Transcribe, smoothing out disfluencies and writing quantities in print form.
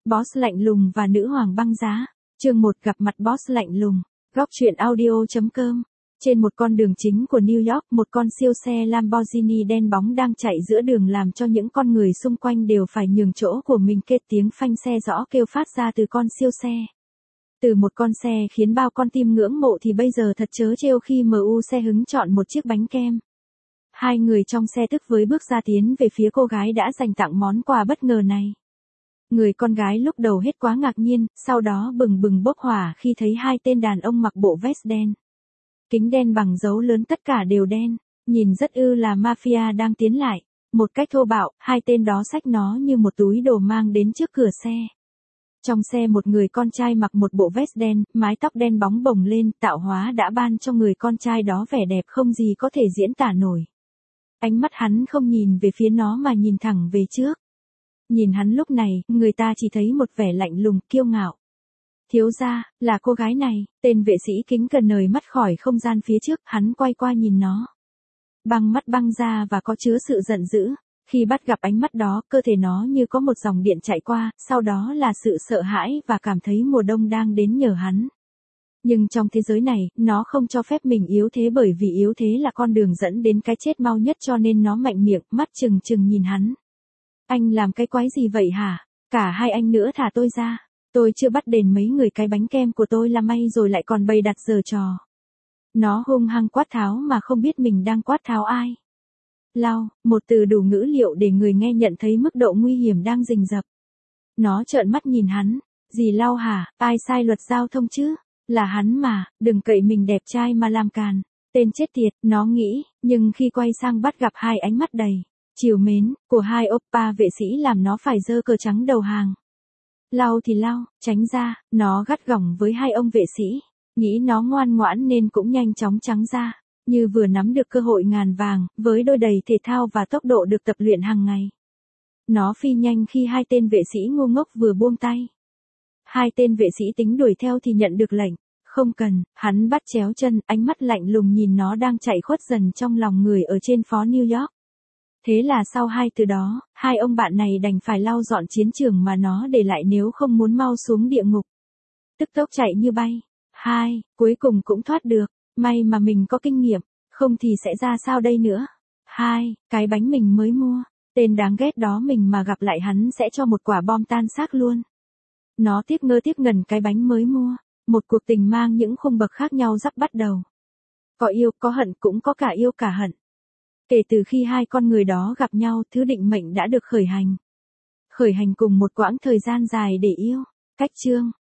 Boss lạnh lùng và nữ hoàng băng giá. Chương 1 gặp mặt Boss lạnh lùng. Góc truyện audio.com. Trên một con đường chính của New York, một con siêu xe Lamborghini đen bóng đang chạy giữa đường làm cho những con người xung quanh đều phải nhường chỗ của mình. Kết tiếng phanh xe rõ kêu phát ra từ con siêu xe. Từ một con xe khiến bao con tim ngưỡng mộ thì bây giờ thật trớ trêu khi MU xe hứng chọn một chiếc bánh kem. Hai người trong xe tức với bước ra tiến về phía cô gái đã dành tặng món quà bất ngờ này. Người con gái lúc đầu hết quá ngạc nhiên, sau đó bừng bừng bốc hỏa khi thấy hai tên đàn ông mặc bộ vest đen. Kính đen bằng dấu lớn, tất cả đều đen, nhìn rất là mafia đang tiến lại. Một cách thô bạo, hai tên đó xách nó như một túi đồ mang đến trước cửa xe. Trong xe một người con trai mặc một bộ vest đen, mái tóc đen bóng bồng lên, tạo hóa đã ban cho người con trai đó vẻ đẹp không gì có thể diễn tả nổi. Ánh mắt hắn không nhìn về phía nó mà nhìn thẳng về trước. Nhìn hắn lúc này, người ta chỉ thấy một vẻ lạnh lùng, kiêu ngạo. Thiếu gia, là cô gái này. Tên vệ sĩ kính cần nời mắt khỏi không gian phía trước, hắn quay qua nhìn nó. Băng mắt băng ra và có chứa sự giận dữ. Khi bắt gặp ánh mắt đó, cơ thể nó như có một dòng điện chạy qua, sau đó là sự sợ hãi và cảm thấy mùa đông đang đến nhờ hắn. Nhưng trong thế giới này, nó không cho phép mình yếu thế, bởi vì yếu thế là con đường dẫn đến cái chết mau nhất, cho nên nó mạnh miệng, mắt trừng trừng nhìn hắn. Anh làm cái quái gì vậy hả? Cả hai anh nữa thả tôi ra. Tôi chưa bắt đền mấy người cái bánh kem của tôi là may rồi lại còn bày đặt giở trò. Nó hung hăng quát tháo mà không biết mình đang quát tháo ai. Lao, một từ đủ ngữ liệu để người nghe nhận thấy mức độ nguy hiểm đang rình rập. Nó trợn mắt nhìn hắn. Gì Lao hả, ai sai luật giao thông chứ? Là hắn mà, đừng cậy mình đẹp trai mà làm càn. Tên chết tiệt, nó nghĩ, nhưng khi quay sang bắt gặp hai ánh mắt đầy trìu mến của hai oppa vệ sĩ làm nó phải giơ cờ trắng đầu hàng. Lao thì lao, tránh ra, nó gắt gỏng với hai ông vệ sĩ. Nghĩ nó ngoan ngoãn nên cũng nhanh chóng tránh ra, như vừa nắm được cơ hội ngàn vàng, với đôi giày thể thao và tốc độ được tập luyện hàng ngày. Nó phi nhanh khi hai tên vệ sĩ ngu ngốc vừa buông tay. Hai tên vệ sĩ tính đuổi theo thì nhận được lệnh. Không cần, hắn bắt chéo chân, ánh mắt lạnh lùng nhìn nó đang chạy khuất dần trong lòng người ở trên phố New York. Thế là sau hai từ đó, hai ông bạn này đành phải lau dọn chiến trường mà nó để lại nếu không muốn mau xuống địa ngục. Tức tốc chạy như bay. Cuối cùng cũng thoát được. May mà mình có kinh nghiệm, không thì sẽ ra sao đây nữa. Cái bánh mình mới mua. Tên đáng ghét đó mình mà gặp lại hắn sẽ cho một quả bom tan xác luôn. Nó tiếc ngơ tiếc ngần cái bánh mới mua. Một cuộc tình mang những khung bậc khác nhau sắp bắt đầu. Có yêu, có hận, cũng có cả yêu cả hận. Kể từ khi hai con người đó gặp nhau, thứ định mệnh đã được khởi hành. Khởi hành cùng một quãng thời gian dài để yêu. Cách chương.